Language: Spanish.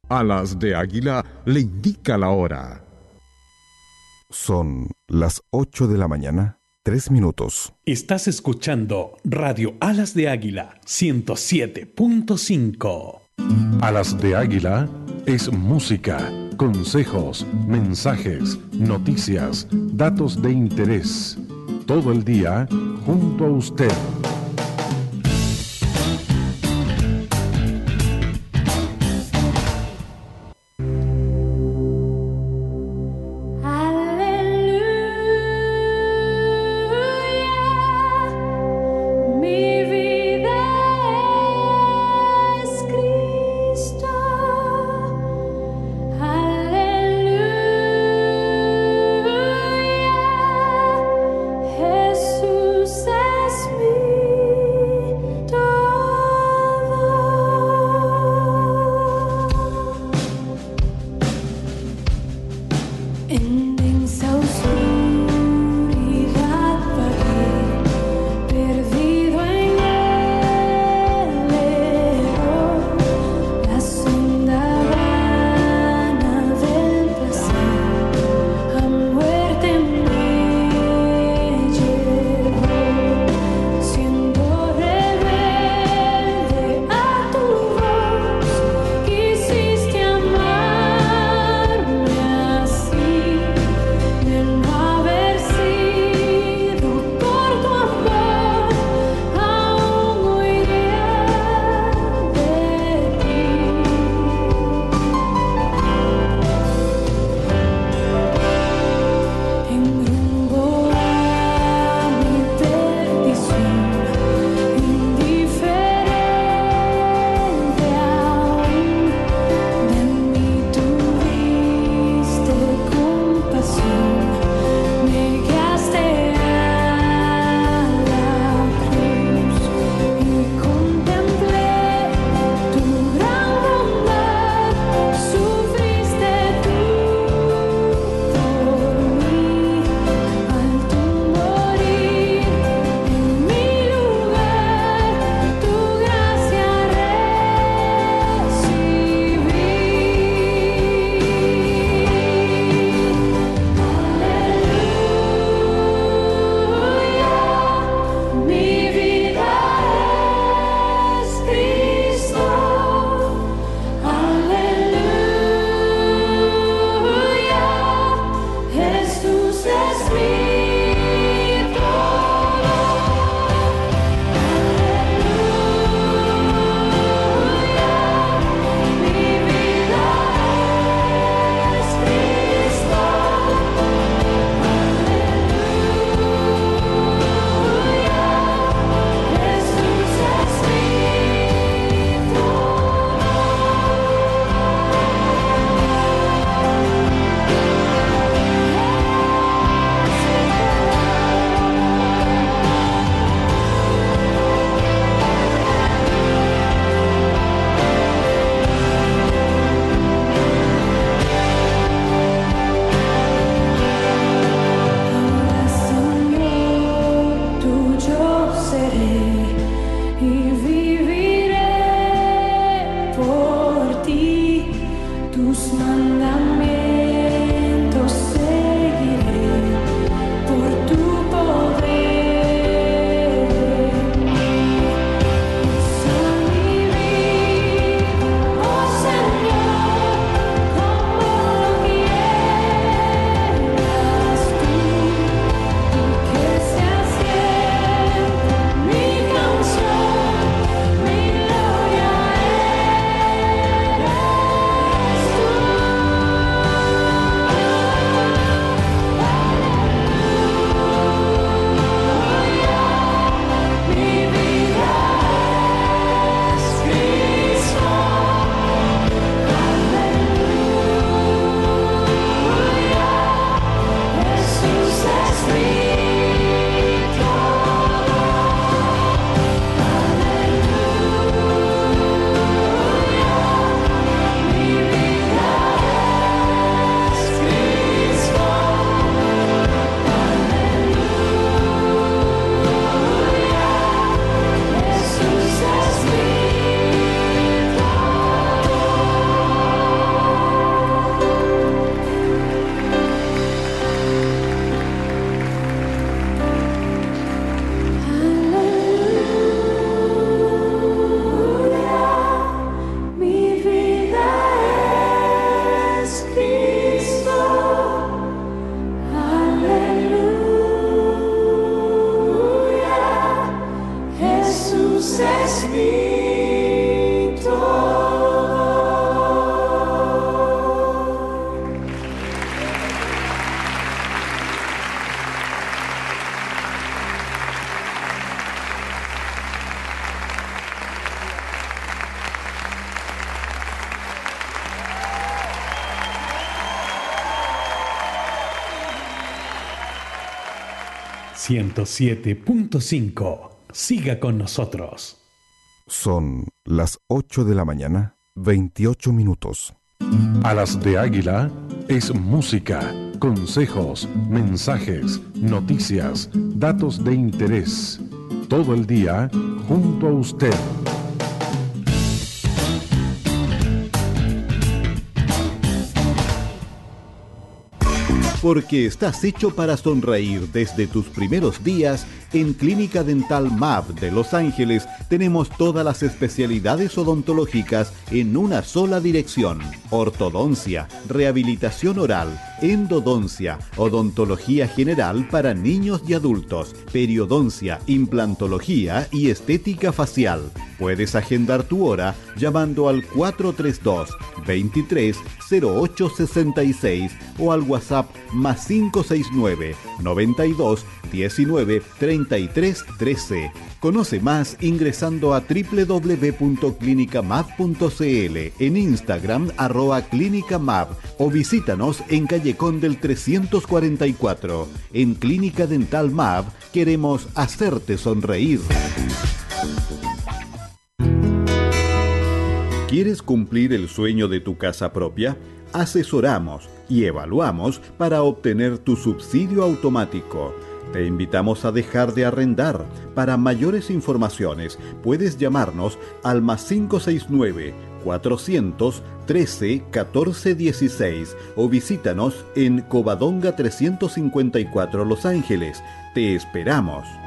Alas de Águila le indica la hora. Son las 8 de la mañana, 3 minutos. Estás escuchando Radio Alas de Águila 107.5. Alas de Águila es música, consejos, mensajes, noticias, datos de interés. Todo el día junto a usted. 107.5. Siga con nosotros. Son las 8 de la mañana, 28 minutos. Alas de Águila es música, consejos, mensajes, noticias, datos de interés. Todo el día junto a usted. Porque estás hecho para sonreír desde tus primeros días, en Clínica Dental MAV de Los Ángeles tenemos todas las especialidades odontológicas en una sola dirección. Ortodoncia, rehabilitación oral, endodoncia, odontología general para niños y adultos, periodoncia, implantología y estética facial. Puedes agendar tu hora llamando al 432-230866 o al WhatsApp más 569 92 19 33 13. Conoce más ingresando a www.clinicamab.cl, en Instagram @clinicamab o visítanos en Calle Condel 344. En Clínica Dental MAV queremos hacerte sonreír. ¿Quieres cumplir el sueño de tu casa propia? Asesoramos y evaluamos para obtener tu subsidio automático. Te invitamos a dejar de arrendar. Para mayores informaciones, puedes llamarnos al más 569-413-1416 o visítanos en Covadonga 354 Los Ángeles. Te esperamos.